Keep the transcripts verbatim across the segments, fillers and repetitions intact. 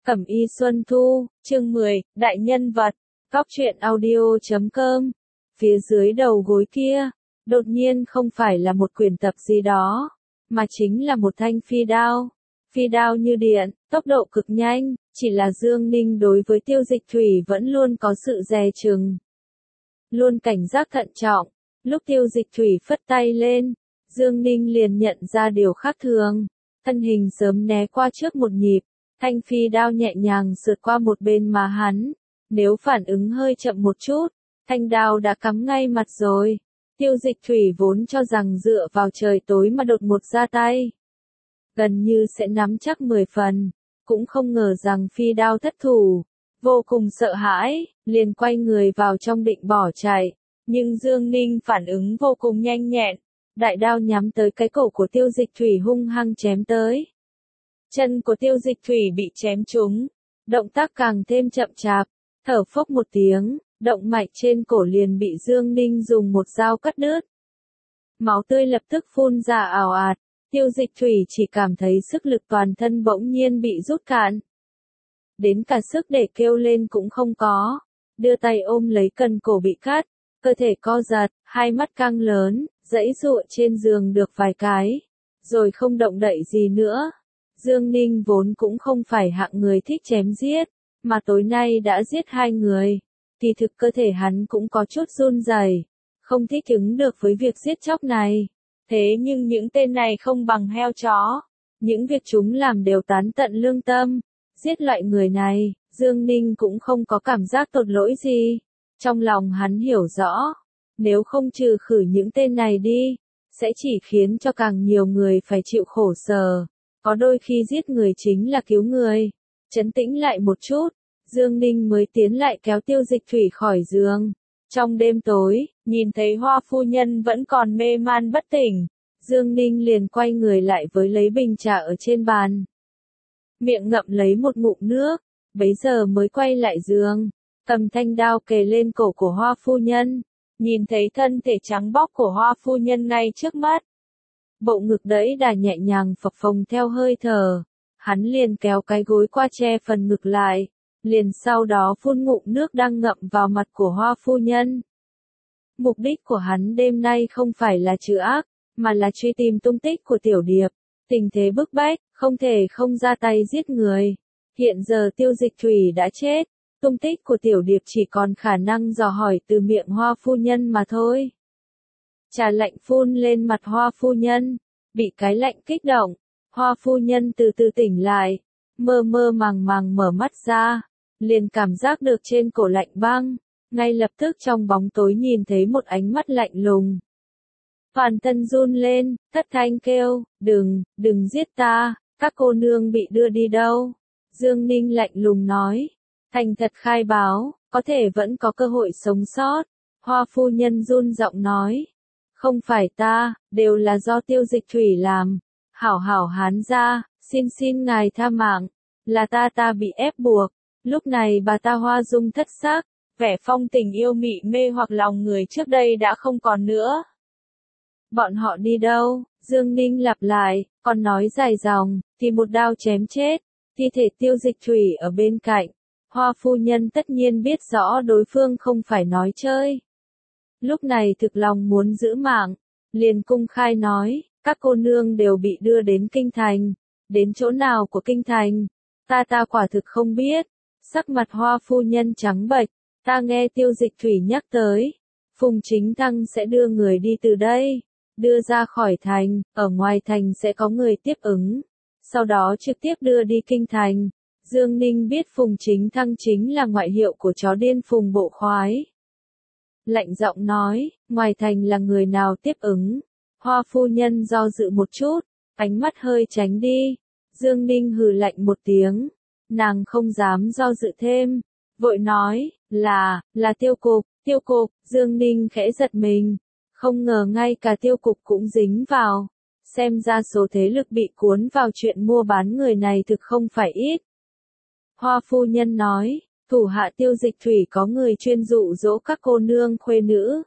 Cẩm y Xuân Thu, chương mười, đại nhân vật, Cóc truyện audio chấm com. Phía dưới đầu gối kia, đột nhiên không phải là một quyển tập gì đó, mà chính là một thanh phi đao. Phi đao như điện, tốc độ cực nhanh, chỉ là Dương Ninh đối với Tiêu Dịch Thủy vẫn luôn có sự dè chừng. Luôn cảnh giác thận trọng, lúc Tiêu Dịch Thủy phất tay lên, Dương Ninh liền nhận ra điều khác thường, thân hình sớm né qua trước một nhịp. Thanh phi đao nhẹ nhàng sượt qua một bên mà hắn, nếu phản ứng hơi chậm một chút, thanh đao đã cắm ngay mặt rồi. Tiêu Dịch Thủy vốn cho rằng dựa vào trời tối mà đột ngột ra tay, gần như sẽ nắm chắc mười phần, cũng không ngờ rằng phi đao thất thủ, vô cùng sợ hãi, liền quay người vào trong định bỏ chạy, nhưng Dương Ninh phản ứng vô cùng nhanh nhẹn, đại đao nhắm tới cái cổ của Tiêu Dịch Thủy hung hăng chém tới. Chân của Tiêu Dịch Thủy bị chém trúng, động tác càng thêm chậm chạp, thở phốc một tiếng, động mạch trên cổ liền bị Dương Ninh dùng một dao cắt đứt. Máu tươi lập tức phun ra ào ạt, Tiêu Dịch Thủy chỉ cảm thấy sức lực toàn thân bỗng nhiên bị rút cạn. Đến cả sức để kêu lên cũng không có, đưa tay ôm lấy cần cổ bị cắt, cơ thể co giật, hai mắt căng lớn, giãy giụa trên giường được vài cái, rồi không động đậy gì nữa. Dương Ninh vốn cũng không phải hạng người thích chém giết, mà tối nay đã giết hai người, kỳ thực cơ thể hắn cũng có chút run rẩy, không thích ứng được với việc giết chóc này. Thế nhưng những tên này không bằng heo chó, những việc chúng làm đều tán tận lương tâm, giết loại người này, Dương Ninh cũng không có cảm giác tội lỗi gì. Trong lòng hắn hiểu rõ, nếu không trừ khử những tên này đi, sẽ chỉ khiến cho càng nhiều người phải chịu khổ sở. Có đôi khi giết người chính là cứu người. Trấn tĩnh lại một chút, Dương Ninh mới tiến lại kéo Tiêu Dịch Thủy khỏi giường. Trong đêm tối, nhìn thấy Hoa phu nhân vẫn còn mê man bất tỉnh, Dương Ninh liền quay người lại với lấy bình trà ở trên bàn. Miệng ngậm lấy một ngụm nước, bấy giờ mới quay lại giường, cầm thanh đao kề lên cổ của Hoa phu nhân, nhìn thấy thân thể trắng bóc của Hoa phu nhân ngay trước mắt. Bộ ngực đẫy đà nhẹ nhàng phập phồng theo hơi thở, hắn liền kéo cái gối qua che phần ngực lại, liền sau đó phun ngụm nước đang ngậm vào mặt của Hoa phu nhân. Mục đích của hắn đêm nay không phải là trừ ác, mà là truy tìm tung tích của Tiểu Điệp. Tình thế bức bách, không thể không ra tay giết người. Hiện giờ Tiêu Dịch Thủy đã chết, tung tích của Tiểu Điệp chỉ còn khả năng dò hỏi từ miệng Hoa phu nhân mà thôi. Trà lạnh phun lên mặt Hoa phu nhân, bị cái lạnh kích động, Hoa phu nhân từ từ tỉnh lại, mơ mơ màng màng mở mắt ra, liền cảm giác được trên cổ lạnh băng, ngay lập tức trong bóng tối nhìn thấy một ánh mắt lạnh lùng. Toàn thân run lên, thất thanh kêu, đừng, đừng giết ta, các cô nương bị đưa đi đâu? Dương Ninh lạnh lùng nói, thành thật khai báo, có thể vẫn có cơ hội sống sót. Hoa phu nhân run giọng nói, không phải ta, đều là do Tiêu Dịch Thủy làm. Hảo hảo hán gia, xin xin ngài tha mạng, là ta ta bị ép buộc. Lúc này bà ta hoa dung thất sắc, vẻ phong tình yêu mị mê hoặc lòng người trước đây đã không còn nữa. Bọn họ đi đâu? Dương Ninh lặp lại, còn nói dài dòng, thì một đao chém chết, thi thể Tiêu Dịch Thủy ở bên cạnh. Hoa phu nhân tất nhiên biết rõ đối phương không phải nói chơi. Lúc này thực lòng muốn giữ mạng, liền cung khai nói, các cô nương đều bị đưa đến kinh thành. Đến chỗ nào của kinh thành? Ta ta quả thực không biết. Sắc mặt Hoa phu nhân trắng bệch, ta nghe Tiêu Dịch Thủy nhắc tới, Phùng Chính Thăng sẽ đưa người đi từ đây, đưa ra khỏi thành, ở ngoài thành sẽ có người tiếp ứng, sau đó trực tiếp đưa đi kinh thành. Dương Ninh biết Phùng Chính Thăng chính là ngoại hiệu của chó điên Phùng Bộ Khoái. Lạnh giọng nói, ngoài thành là người nào tiếp ứng? Hoa phu nhân do dự một chút, ánh mắt hơi tránh đi. Dương Ninh hừ lạnh một tiếng, nàng không dám do dự thêm, vội nói, là, là Tiêu Cục. Tiêu Cục. Dương Ninh khẽ giật mình, không ngờ ngay cả Tiêu Cục cũng dính vào, xem ra số thế lực bị cuốn vào chuyện mua bán người này thực không phải ít. Hoa phu nhân nói, thủ hạ Tiêu Dịch Thủy có người chuyên dụ dỗ các cô nương khuê nữ.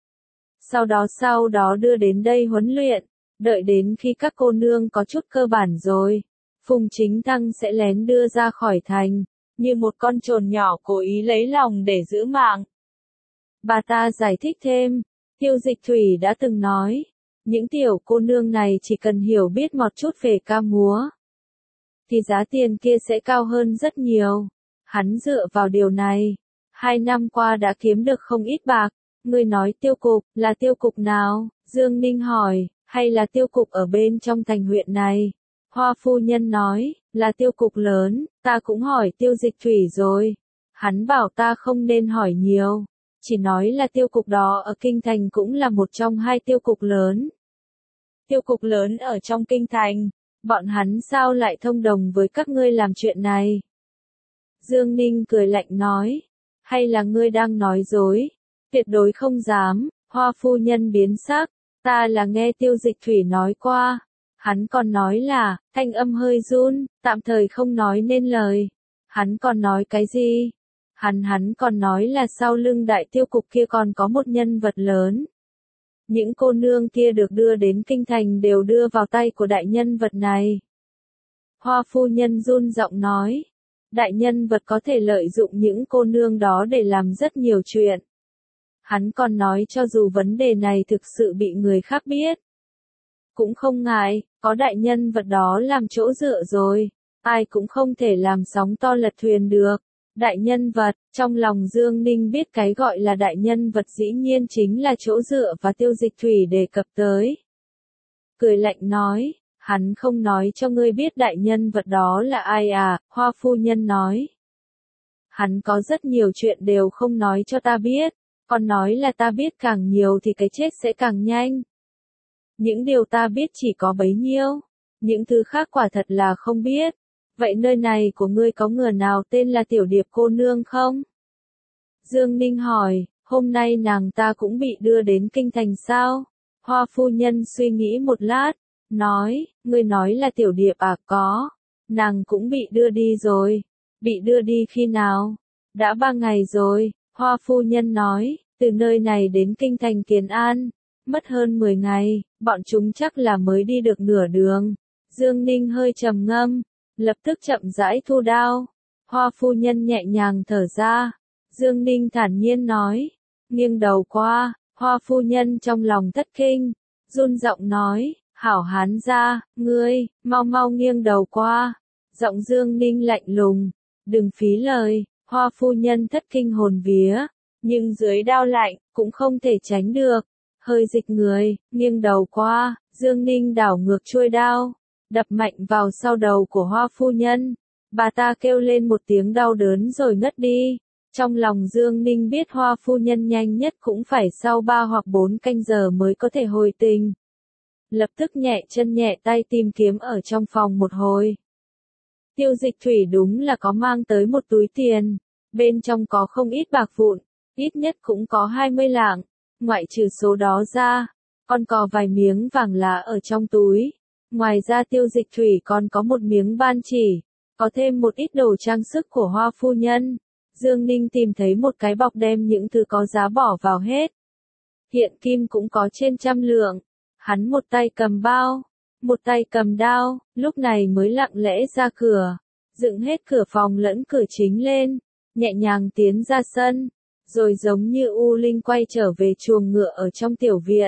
Sau đó sau đó đưa đến đây huấn luyện, đợi đến khi các cô nương có chút cơ bản rồi, Phùng Chính Thăng sẽ lén đưa ra khỏi thành, như một con trồn nhỏ cố ý lấy lòng để giữ mạng. Bà ta giải thích thêm, Tiêu Dịch Thủy đã từng nói, những tiểu cô nương này chỉ cần hiểu biết một chút về ca múa, thì giá tiền kia sẽ cao hơn rất nhiều. Hắn dựa vào điều này, hai năm qua đã kiếm được không ít bạc. Ngươi nói tiêu cục, là tiêu cục nào? Dương Ninh hỏi, hay là tiêu cục ở bên trong thành huyện này? Hoa phu nhân nói, là tiêu cục lớn, ta cũng hỏi Tiêu Dịch Thủy rồi. Hắn bảo ta không nên hỏi nhiều, chỉ nói là tiêu cục đó ở kinh thành cũng là một trong hai tiêu cục lớn. Tiêu cục lớn ở trong kinh thành, bọn hắn sao lại thông đồng với các ngươi làm chuyện này? Dương Ninh cười lạnh nói, hay là ngươi đang nói dối? Tuyệt đối không dám. Hoa phu nhân biến sắc, ta là nghe Tiêu Dịch Thủy nói qua. Hắn còn nói là, thanh âm hơi run, tạm thời không nói nên lời. Hắn còn nói cái gì? Hắn hắn còn nói là sau lưng đại tiêu cục kia còn có một nhân vật lớn. Những cô nương kia được đưa đến kinh thành đều đưa vào tay của đại nhân vật này. Hoa phu nhân run giọng nói, đại nhân vật có thể lợi dụng những cô nương đó để làm rất nhiều chuyện. Hắn còn nói cho dù vấn đề này thực sự bị người khác biết, cũng không ngại, có đại nhân vật đó làm chỗ dựa rồi, ai cũng không thể làm sóng to lật thuyền được. Đại nhân vật, trong lòng Dương Ninh biết cái gọi là đại nhân vật dĩ nhiên chính là chỗ dựa và Tiêu Dịch Thủy đề cập tới. Cười lạnh nói, hắn không nói cho ngươi biết đại nhân vật đó là ai à? Hoa phu nhân nói. Hắn có rất nhiều chuyện đều không nói cho ta biết, còn nói là ta biết càng nhiều thì cái chết sẽ càng nhanh. Những điều ta biết chỉ có bấy nhiêu, những thứ khác quả thật là không biết. Vậy nơi này của ngươi có người nào tên là Tiểu Điệp cô nương không? Dương Ninh hỏi, hôm nay nàng ta cũng bị đưa đến kinh thành sao? Hoa phu nhân suy nghĩ một lát, nói, ngươi nói là Tiểu Điệp à? Có, nàng cũng bị đưa đi rồi. Bị đưa đi khi nào? Đã ba ngày rồi. Hoa phu nhân nói, từ nơi này đến kinh thành Kiến An, mất hơn mười ngày, bọn chúng chắc là mới đi được nửa đường. Dương Ninh hơi trầm ngâm, lập tức chậm rãi thu đao. Hoa phu nhân nhẹ nhàng thở ra. Dương Ninh thản nhiên nói, nghiêng đầu qua. Hoa phu nhân trong lòng thất kinh, run giọng nói, hảo hán gia, ngươi, mau mau nghiêng đầu qua. Giọng Dương Ninh lạnh lùng, đừng phí lời. Hoa phu nhân thất kinh hồn vía, nhưng dưới đao lạnh, cũng không thể tránh được. Hơi dịch người, nghiêng đầu qua, Dương Ninh đảo ngược chuôi đao, đập mạnh vào sau đầu của hoa phu nhân. Bà ta kêu lên một tiếng đau đớn rồi ngất đi. Trong lòng Dương Ninh biết hoa phu nhân nhanh nhất cũng phải sau ba hoặc bốn canh giờ mới có thể hồi tình. Lập tức nhẹ chân nhẹ tay tìm kiếm ở trong phòng một hồi. Tiêu Dịch Thủy đúng là có mang tới một túi tiền, bên trong có không ít bạc vụn, ít nhất cũng có hai mươi lạng, ngoại trừ số đó ra, còn có vài miếng vàng lá ở trong túi. Ngoài ra Tiêu Dịch Thủy còn có một miếng ban chỉ, có thêm một ít đồ trang sức của hoa phu nhân. Dương Ninh tìm thấy một cái bọc đem những thứ có giá bỏ vào hết. Hiện kim cũng có trên trăm lượng. Hắn một tay cầm bao, một tay cầm đao, lúc này mới lặng lẽ ra cửa, dựng hết cửa phòng lẫn cửa chính lên, nhẹ nhàng tiến ra sân, rồi giống như U Linh quay trở về chuồng ngựa ở trong tiểu viện.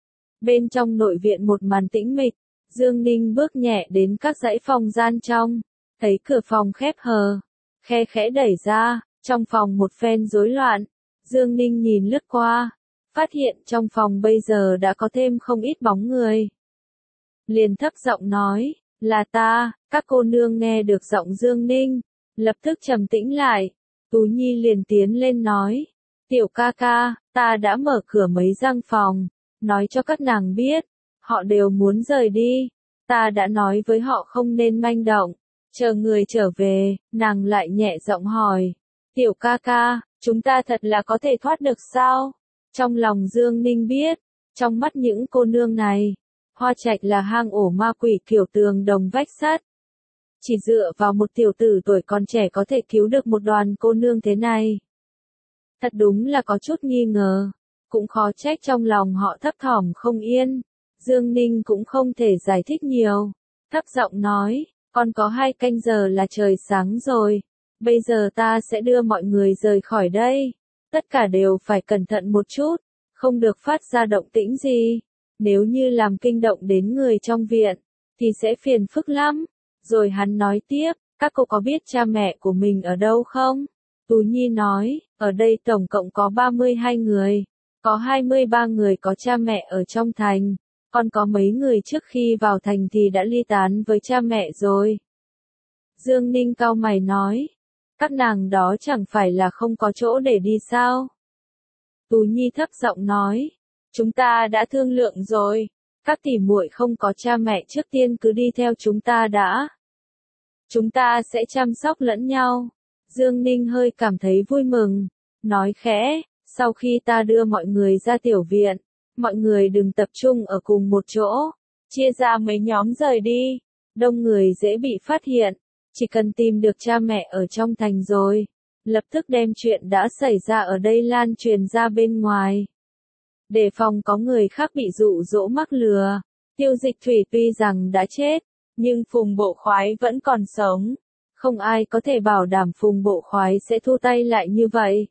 Bên trong nội viện một màn tĩnh mịch, Dương Ninh bước nhẹ đến các dãy phòng gian trong, thấy cửa phòng khép hờ, khe khẽ đẩy ra, trong phòng một phen rối loạn. Dương Ninh nhìn lướt qua, phát hiện trong phòng bây giờ đã có thêm không ít bóng người. Liền thấp giọng nói, là ta. Các cô nương nghe được giọng Dương Ninh, lập tức trầm tĩnh lại. Tú Nhi liền tiến lên nói, tiểu ca ca, ta đã mở cửa mấy gian phòng, nói cho các nàng biết, họ đều muốn rời đi. Ta đã nói với họ không nên manh động, chờ người trở về. Nàng lại nhẹ giọng hỏi, tiểu ca ca, chúng ta thật là có thể thoát được sao? Trong lòng Dương Ninh biết, trong mắt những cô nương này, Hoa Trạch là hang ổ ma quỷ kiểu tường đồng vách sắt. Chỉ dựa vào một tiểu tử tuổi còn trẻ có thể cứu được một đoàn cô nương thế này. Thật đúng là có chút nghi ngờ, cũng khó trách trong lòng họ thấp thỏm không yên. Dương Ninh cũng không thể giải thích nhiều, thấp giọng nói, Còn có hai canh giờ là trời sáng rồi. Bây giờ ta sẽ đưa mọi người rời khỏi đây. Tất cả đều phải cẩn thận một chút, không được phát ra động tĩnh gì. Nếu như làm kinh động đến người trong viện, thì sẽ phiền phức lắm. Rồi hắn nói tiếp, các cô có biết cha mẹ của mình ở đâu không? Tú Nhi nói, ở đây tổng cộng có ba mươi hai người. Có hai mươi ba người có cha mẹ ở trong thành. Còn có mấy người trước khi vào thành thì đã ly tán với cha mẹ rồi. Dương Ninh cau mày nói, các nàng đó chẳng phải là không có chỗ để đi sao? Tú Nhi thấp giọng nói, chúng ta đã thương lượng rồi, các tỷ muội không có cha mẹ trước tiên cứ đi theo chúng ta đã. Chúng ta sẽ chăm sóc lẫn nhau. Dương Ninh hơi cảm thấy vui mừng, nói khẽ, sau khi ta đưa mọi người ra tiểu viện, mọi người đừng tập trung ở cùng một chỗ, chia ra mấy nhóm rời đi, đông người dễ bị phát hiện, chỉ cần tìm được cha mẹ ở trong thành rồi, lập tức đem chuyện đã xảy ra ở đây lan truyền ra bên ngoài. Để phòng có người khác bị dụ dỗ mắc lừa, Tiêu Dịch Thủy tuy rằng đã chết, nhưng Phùng Bộ Khoái vẫn còn sống, không ai có thể bảo đảm Phùng Bộ Khoái sẽ thu tay lại như vậy.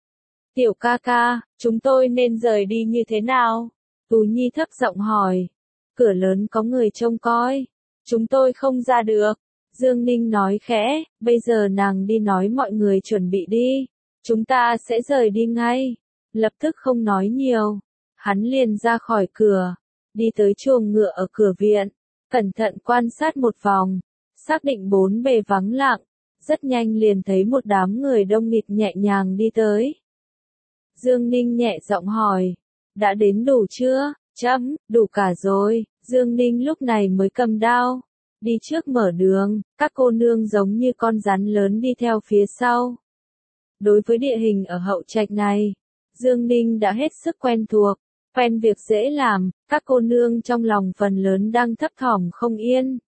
Tiểu ca ca, chúng tôi nên rời đi như thế nào? Tú Nhi thấp giọng hỏi. Cửa lớn có người trông coi. Chúng tôi không ra được. Dương Ninh nói khẽ, bây giờ nàng đi nói mọi người chuẩn bị đi. Chúng ta sẽ rời đi ngay. Lập tức không nói nhiều. Hắn liền ra khỏi cửa. Đi tới chuồng ngựa ở cửa viện. Cẩn thận quan sát một vòng. Xác định bốn bề vắng lặng. Rất nhanh liền thấy một đám người đông nghịt nhẹ nhàng đi tới. Dương Ninh nhẹ giọng hỏi, đã đến đủ chưa? Chấm, đủ cả rồi. Dương Ninh lúc này mới cầm đao, đi trước mở đường, các cô nương giống như con rắn lớn đi theo phía sau. Đối với địa hình ở hậu trạch này, Dương Ninh đã hết sức quen thuộc, quen việc dễ làm, các cô nương trong lòng phần lớn đang thấp thỏm không yên.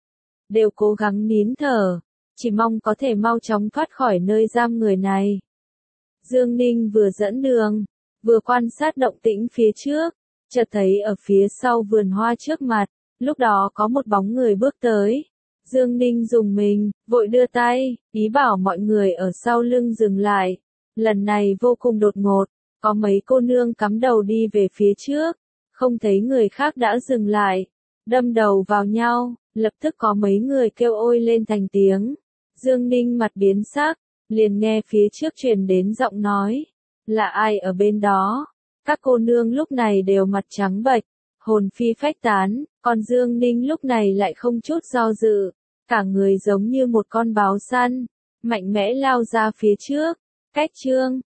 Đều cố gắng nín thở, chỉ mong có thể mau chóng thoát khỏi nơi giam người này. Dương Ninh vừa dẫn đường, vừa quan sát động tĩnh phía trước, chợt thấy ở phía sau vườn hoa trước mặt, lúc đó có một bóng người bước tới. Dương Ninh dùng mình, vội đưa tay, ý bảo mọi người ở sau lưng dừng lại. Lần này vô cùng đột ngột, có mấy cô nương cắm đầu đi về phía trước, không thấy người khác đã dừng lại, đâm đầu vào nhau, lập tức có mấy người kêu ôi lên thành tiếng. Dương Ninh mặt biến sắc, liền nghe phía trước truyền đến giọng nói, là ai ở bên đó? Các cô nương lúc này đều mặt trắng bệch, hồn phi phách tán, còn Dương Ninh lúc này lại không chút do dự, cả người giống như một con báo săn, mạnh mẽ lao ra phía trước. Cách chương